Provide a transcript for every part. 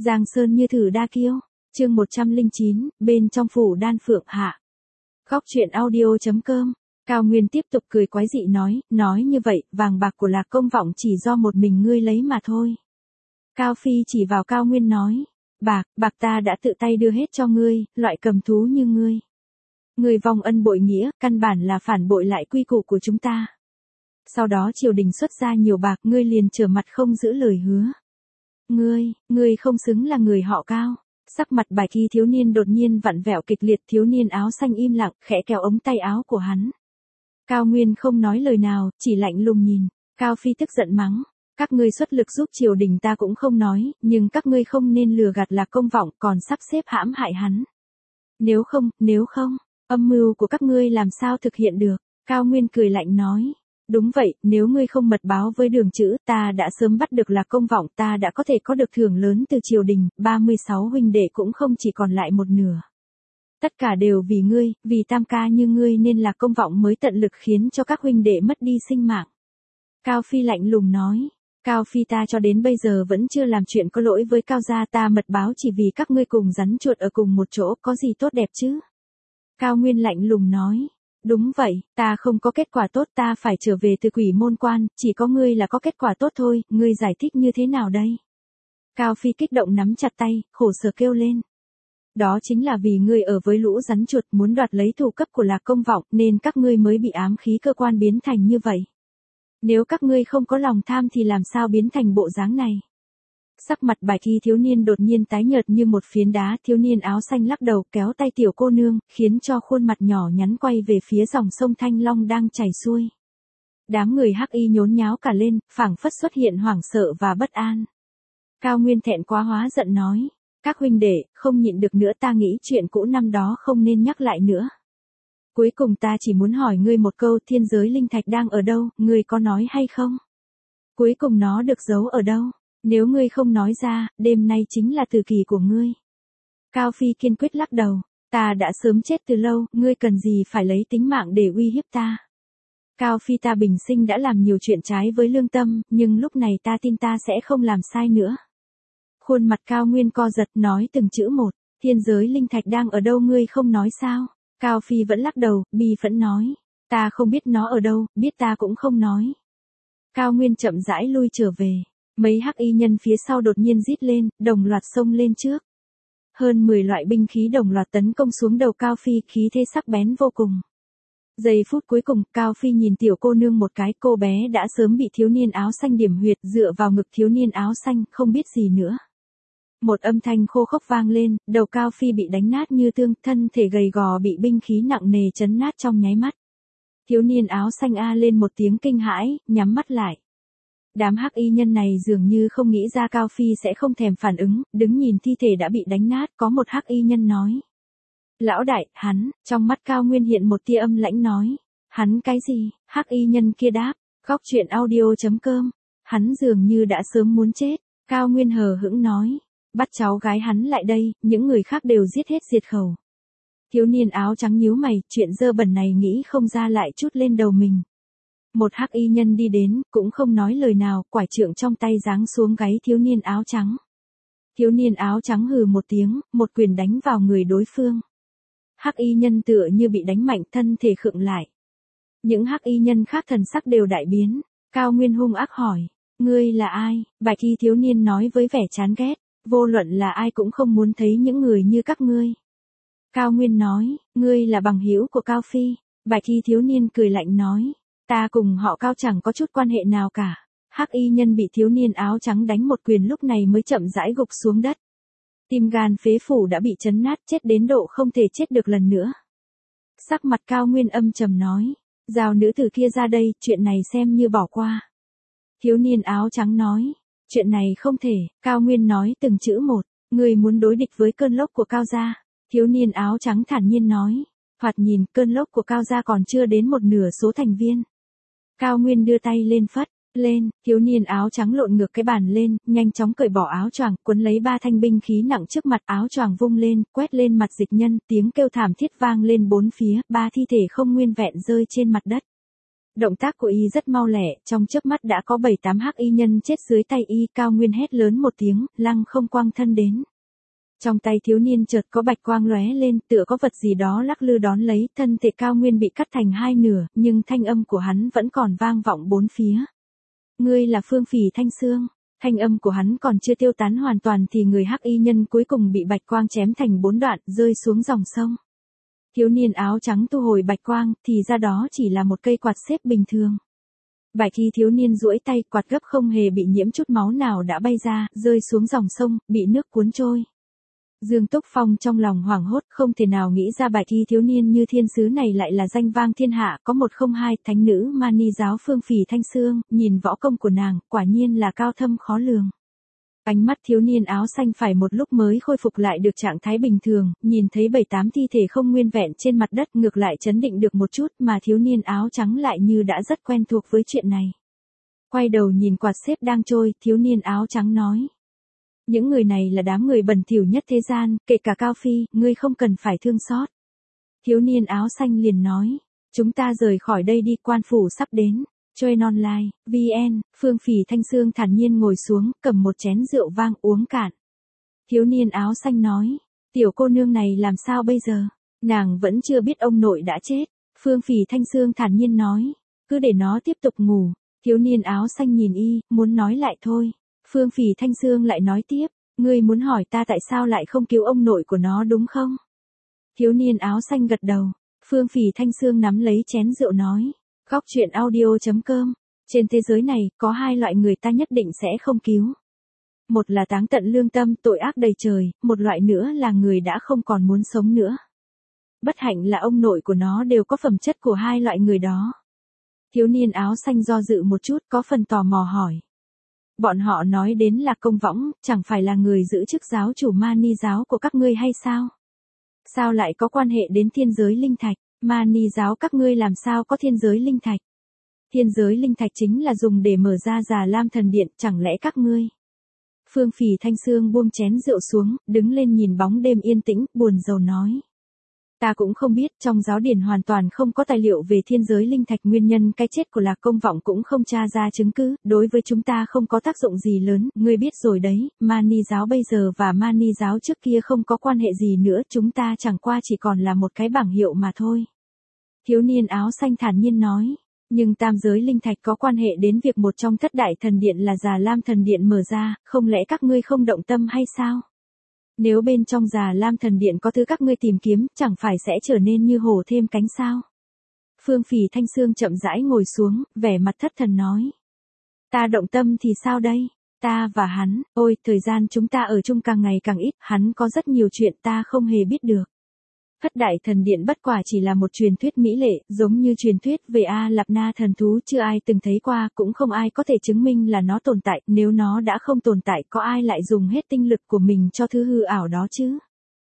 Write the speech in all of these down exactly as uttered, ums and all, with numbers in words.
Giang Sơn như thử đa kiêu, chương một trăm lẻ chín, bên trong phủ đan phượng hạ. Góc truyện audio chấm com. Cao Nguyên tiếp tục cười quái dị nói, nói như vậy, vàng bạc của Lạc Công Vọng chỉ do một mình ngươi lấy mà thôi. Cao Phi chỉ vào Cao Nguyên nói, bạc, bạc ta đã tự tay đưa hết cho ngươi, loại cầm thú như ngươi. Ngươi vong ân bội nghĩa, căn bản là phản bội lại quy củ của chúng ta. Sau đó triều đình xuất ra nhiều bạc, ngươi liền trở mặt không giữ lời hứa. Ngươi, ngươi không xứng là người họ Cao. Sắc mặt Bài Kỳ thiếu niên đột nhiên vặn vẹo kịch liệt, thiếu niên áo xanh im lặng, khẽ kéo ống tay áo của hắn. Cao Nguyên không nói lời nào, chỉ lạnh lùng nhìn. Cao Phi tức giận mắng, các ngươi xuất lực giúp triều đình ta cũng không nói, nhưng các ngươi không nên lừa gạt Lạc Công Vọng, còn sắp xếp hãm hại hắn. Nếu không, nếu không, âm mưu của các ngươi làm sao thực hiện được? Cao Nguyên cười lạnh nói. Đúng vậy, nếu ngươi không mật báo với Đường Chữ, ta đã sớm bắt được Lạc Công Vọng, ta đã có thể có được thưởng lớn từ triều đình, ba mươi sáu huynh đệ cũng không chỉ còn lại một nửa. Tất cả đều vì ngươi, vì tam ca như ngươi nên Lạc Công Vọng mới tận lực khiến cho các huynh đệ mất đi sinh mạng. Cao Phi lạnh lùng nói, Cao Phi ta cho đến bây giờ vẫn chưa làm chuyện có lỗi với Cao gia, ta mật báo chỉ vì các ngươi cùng rắn chuột ở cùng một chỗ, có gì tốt đẹp chứ? Cao Nguyên lạnh lùng nói. Đúng vậy, ta không có kết quả tốt, ta phải trở về từ Quỷ Môn Quan, chỉ có ngươi là có kết quả tốt thôi, ngươi giải thích như thế nào đây? Cao Phi kích động nắm chặt tay, khổ sở kêu lên. Đó chính là vì ngươi ở với lũ rắn chuột muốn đoạt lấy thủ cấp của Lạc Công Vọng nên các ngươi mới bị ám khí cơ quan biến thành như vậy. Nếu các ngươi không có lòng tham thì làm sao biến thành bộ dáng này? Sắc mặt Bài Kỳ thiếu niên đột nhiên tái nhợt như một phiến đá, thiếu niên áo xanh lắc đầu kéo tay tiểu cô nương, khiến cho khuôn mặt nhỏ nhắn quay về phía dòng sông Thanh Long đang chảy xuôi. Đám người hắc y nhốn nháo cả lên, phảng phất xuất hiện hoảng sợ và bất an. Cao Nguyên thẹn quá hóa giận nói, các huynh đệ, không nhịn được nữa, ta nghĩ chuyện cũ năm đó không nên nhắc lại nữa. Cuối cùng ta chỉ muốn hỏi ngươi một câu, thiên giới linh thạch đang ở đâu, ngươi có nói hay không? Cuối cùng nó được giấu ở đâu? Nếu ngươi không nói ra, đêm nay chính là tử kỳ của ngươi. Cao Phi kiên quyết lắc đầu, ta đã sớm chết từ lâu, ngươi cần gì phải lấy tính mạng để uy hiếp ta. Cao Phi ta bình sinh đã làm nhiều chuyện trái với lương tâm, nhưng lúc này ta tin ta sẽ không làm sai nữa. Khuôn mặt Cao Nguyên co giật nói từng chữ một, thiên giới linh thạch đang ở đâu ngươi không nói sao? Cao Phi vẫn lắc đầu, bi phẫn nói, ta không biết nó ở đâu, biết ta cũng không nói. Cao Nguyên chậm rãi lui trở về. Mấy hắc y nhân phía sau đột nhiên rít lên, đồng loạt xông lên trước. Hơn mười loại binh khí đồng loạt tấn công xuống đầu Cao Phi, khí thế sắc bén vô cùng. Giây phút cuối cùng, Cao Phi nhìn tiểu cô nương một cái, cô bé đã sớm bị thiếu niên áo xanh điểm huyệt, dựa vào ngực thiếu niên áo xanh, không biết gì nữa. Một âm thanh khô khốc vang lên, đầu Cao Phi bị đánh nát như tương, thân thể gầy gò bị binh khí nặng nề chấn nát trong nháy mắt. Thiếu niên áo xanh a lên một tiếng kinh hãi, nhắm mắt lại. Đám hắc y nhân này dường như không nghĩ ra Cao Phi sẽ không thèm phản ứng, đứng nhìn thi thể đã bị đánh nát, có một hắc y nhân nói. Lão đại, hắn, trong mắt Cao Nguyên hiện một tia âm lãnh nói. Hắn cái gì? Hắc y nhân kia đáp, góc truyện audio chấm com. Hắn dường như đã sớm muốn chết, Cao Nguyên hờ hững nói. Bắt cháu gái hắn lại đây, những người khác đều giết hết diệt khẩu. Thiếu niên áo trắng nhíu mày, chuyện dơ bẩn này nghĩ không ra lại chút lên đầu mình. Một hắc y nhân đi đến, cũng không nói lời nào, quải trượng trong tay giáng xuống gáy thiếu niên áo trắng. Thiếu niên áo trắng hừ một tiếng, một quyền đánh vào người đối phương. Hắc y nhân tựa như bị đánh mạnh, thân thể khựng lại. Những hắc y nhân khác thần sắc đều đại biến. Cao Nguyên hung ác hỏi, ngươi là ai? Bài Kỳ thiếu niên nói với vẻ chán ghét, vô luận là ai cũng không muốn thấy những người như các ngươi. Cao Nguyên nói, ngươi là bằng hữu của Cao Phi. Bài Kỳ thiếu niên cười lạnh nói. Ta cùng họ Cao chẳng có chút quan hệ nào cả. Hắc y nhân bị thiếu niên áo trắng đánh một quyền lúc này mới chậm rãi gục xuống đất. Tim gan phế phủ đã bị chấn nát, chết đến độ không thể chết được lần nữa. Sắc mặt Cao Nguyên âm trầm nói, giao nữ tử kia ra đây, chuyện này xem như bỏ qua. Thiếu niên áo trắng nói, chuyện này không thể. Cao Nguyên nói từng chữ một, người muốn đối địch với cơn lốc của Cao gia. Thiếu niên áo trắng thản nhiên nói, thoạt nhìn cơn lốc của Cao gia còn chưa đến một nửa số thành viên. Cao Nguyên đưa tay lên phất, lên, thiếu niên áo trắng lộn ngược cái bàn lên, nhanh chóng cởi bỏ áo choàng, quấn lấy ba thanh binh khí nặng trước mặt, áo choàng vung lên, quét lên mặt dịch nhân, tiếng kêu thảm thiết vang lên bốn phía, ba thi thể không nguyên vẹn rơi trên mặt đất. Động tác của y rất mau lẹ, trong chớp mắt đã có bảy tám hắc y nhân chết dưới tay y. Cao Nguyên hét lớn một tiếng, lăng không quang thân đến. Trong tay thiếu niên chợt có bạch quang lóe lên, tựa có vật gì đó lắc lư đón lấy, thân thể Cao Nguyên bị cắt thành hai nửa, nhưng thanh âm của hắn vẫn còn vang vọng bốn phía. Ngươi là Phương Phỉ Thanh Xương. Thanh âm của hắn còn chưa tiêu tán hoàn toàn thì người hắc y nhân cuối cùng bị bạch quang chém thành bốn đoạn, rơi xuống dòng sông. Thiếu niên áo trắng thu hồi bạch quang, thì ra đó chỉ là một cây quạt xếp bình thường. Bạch y thiếu niên duỗi tay, quạt gấp không hề bị nhiễm chút máu nào đã bay ra, rơi xuống dòng sông, bị nước cuốn trôi. Dương Túc Phong trong lòng hoảng hốt, không thể nào nghĩ ra bạch y thiếu niên như thiên sứ này lại là danh vang thiên hạ, có một không hai, thánh nữ Mani giáo Phương Phỉ Thanh Xương, nhìn võ công của nàng, quả nhiên là cao thâm khó lường. Ánh mắt thiếu niên áo xanh phải một lúc mới khôi phục lại được trạng thái bình thường, nhìn thấy bảy tám thi thể không nguyên vẹn trên mặt đất, ngược lại chấn định được một chút, mà thiếu niên áo trắng lại như đã rất quen thuộc với chuyện này. Quay đầu nhìn quạt xếp đang trôi, thiếu niên áo trắng nói. Những người này là đám người bẩn thỉu nhất thế gian, kể cả Cao Phi, ngươi không cần phải thương xót. Thiếu niên áo xanh liền nói, chúng ta rời khỏi đây đi, quan phủ sắp đến. Join online, vê en, Phương Phỉ Thanh Xương thản nhiên ngồi xuống, cầm một chén rượu vang uống cạn. Thiếu niên áo xanh nói, tiểu cô nương này làm sao bây giờ? Nàng vẫn chưa biết ông nội đã chết. Phương Phỉ Thanh Xương thản nhiên nói, cứ để nó tiếp tục ngủ. Thiếu niên áo xanh nhìn y, muốn nói lại thôi. Phương Phỉ Thanh Xương lại nói tiếp, ngươi muốn hỏi ta tại sao lại không cứu ông nội của nó đúng không? Thiếu niên áo xanh gật đầu. Phương Phỉ Thanh Xương nắm lấy chén rượu nói, góc truyện audio chấm com, trên thế giới này có hai loại người ta nhất định sẽ không cứu. Một là táng tận lương tâm, tội ác đầy trời, một loại nữa là người đã không còn muốn sống nữa. Bất hạnh là ông nội của nó đều có phẩm chất của hai loại người đó. Thiếu niên áo xanh do dự một chút, có phần tò mò hỏi. Bọn họ nói đến là Công Võng, chẳng phải là người giữ chức giáo chủ Mani giáo của các ngươi hay sao? Sao lại có quan hệ đến thiên giới linh thạch? Mani giáo các ngươi làm sao có thiên giới linh thạch? Thiên giới linh thạch chính là dùng để mở ra Già Lam thần điện, chẳng lẽ các ngươi? Phương Phỉ Thanh Xương buông chén rượu xuống, đứng lên nhìn bóng đêm yên tĩnh, buồn rầu nói. Ta cũng không biết, trong giáo điển hoàn toàn không có tài liệu về thiên giới linh thạch, nguyên nhân cái chết của Lạc Công Vọng cũng không tra ra chứng cứ, đối với chúng ta không có tác dụng gì lớn, ngươi biết rồi đấy, Mani giáo bây giờ và Mani giáo trước kia không có quan hệ gì nữa, chúng ta chẳng qua chỉ còn là một cái bảng hiệu mà thôi. Thiếu niên áo xanh thản nhiên nói, nhưng tam giới linh thạch có quan hệ đến việc một trong thất đại thần điện là Già Lam thần điện mở ra, không lẽ các ngươi không động tâm hay sao? Nếu bên trong Già Lam thần điện có thứ các ngươi tìm kiếm, chẳng phải sẽ trở nên như hổ thêm cánh sao? Phương Phỉ Thanh Xương chậm rãi ngồi xuống, vẻ mặt thất thần nói. Ta động tâm thì sao đây? Ta và hắn, ôi, thời gian chúng ta ở chung càng ngày càng ít, hắn có rất nhiều chuyện ta không hề biết được. Thất đại thần điện bất quả chỉ là một truyền thuyết mỹ lệ, giống như truyền thuyết về A Lạp Na thần thú, chưa ai từng thấy qua, cũng không ai có thể chứng minh là nó tồn tại, nếu nó đã không tồn tại, có ai lại dùng hết tinh lực của mình cho thứ hư ảo đó chứ?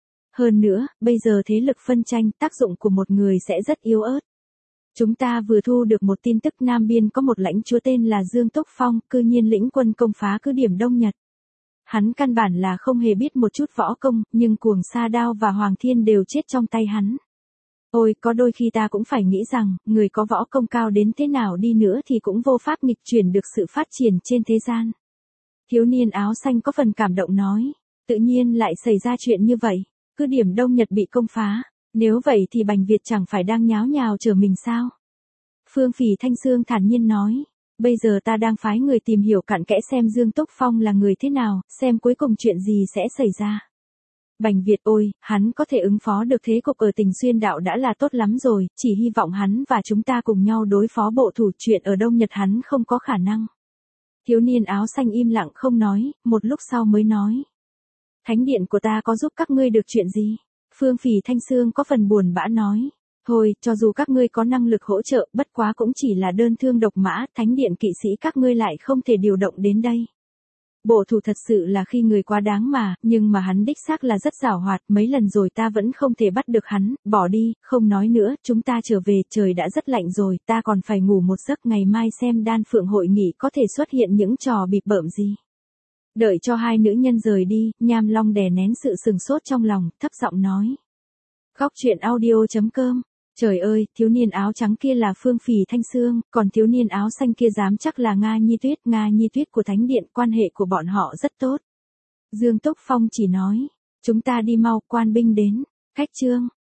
Hơn nữa, bây giờ thế lực phân tranh, tác dụng của một người sẽ rất yếu ớt. Chúng ta vừa thu được một tin tức, Nam Biên có một lãnh chúa tên là Dương Túc Phong, cư nhiên lĩnh quân công phá cứ điểm Đông Nhật. Hắn căn bản là không hề biết một chút võ công, nhưng Cuồng Sa Đao và Hoàng Thiên đều chết trong tay hắn. Ôi, có đôi khi ta cũng phải nghĩ rằng, người có võ công cao đến thế nào đi nữa thì cũng vô pháp nghịch chuyển được sự phát triển trên thế gian. Thiếu niên áo xanh có phần cảm động nói, tự nhiên lại xảy ra chuyện như vậy, cứ điểm Đông Nhật bị công phá, nếu vậy thì Bành Việt chẳng phải đang nháo nhào chờ mình sao? Phương Phỉ Thanh Xương thản nhiên nói. Bây giờ ta đang phái người tìm hiểu cặn kẽ xem Dương Túc Phong là người thế nào, xem cuối cùng chuyện gì sẽ xảy ra. Bành Việt ôi, hắn có thể ứng phó được thế cục ở Tình Xuyên đạo đã là tốt lắm rồi, chỉ hy vọng hắn và chúng ta cùng nhau đối phó bộ thủ, chuyện ở Đông Nhật hắn không có khả năng. Thiếu niên áo xanh im lặng không nói, một lúc sau mới nói. Thánh điện của ta có giúp các ngươi được chuyện gì? Phương Phỉ Thanh Xương có phần buồn bã nói. Thôi, cho dù các ngươi có năng lực hỗ trợ, bất quá cũng chỉ là đơn thương độc mã, thánh điện kỵ sĩ các ngươi lại không thể điều động đến đây. Bộ thủ thật sự là khi người quá đáng mà, nhưng mà hắn đích xác là rất giảo hoạt, mấy lần rồi ta vẫn không thể bắt được hắn, bỏ đi, không nói nữa, chúng ta trở về, trời đã rất lạnh rồi, ta còn phải ngủ một giấc, ngày mai xem Đan Phượng hội nghị có thể xuất hiện những trò bịp bợm gì. Đợi cho hai nữ nhân rời đi, Nham Long đè nén sự sừng sốt trong lòng, thấp giọng nói. Góc truyện audio chấm com Trời ơi, thiếu niên áo trắng kia là Phương Phì Thanh Sương, còn thiếu niên áo xanh kia dám chắc là Nga Nhi Tuyết, Nga Nhi Tuyết của Thánh Điện, quan hệ của bọn họ rất tốt. Dương Túc Phong chỉ nói, chúng ta đi mau, quan binh đến, khách trương.